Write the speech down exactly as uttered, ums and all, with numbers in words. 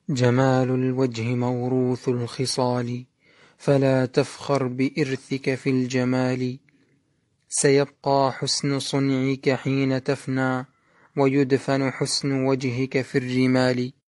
جمال الوجه موروث الخصال، فلا تفخر بإرثك في الجمال. سيبقى حسن صنعك حين تفنى، ويدفن حسن وجهك في الرمال.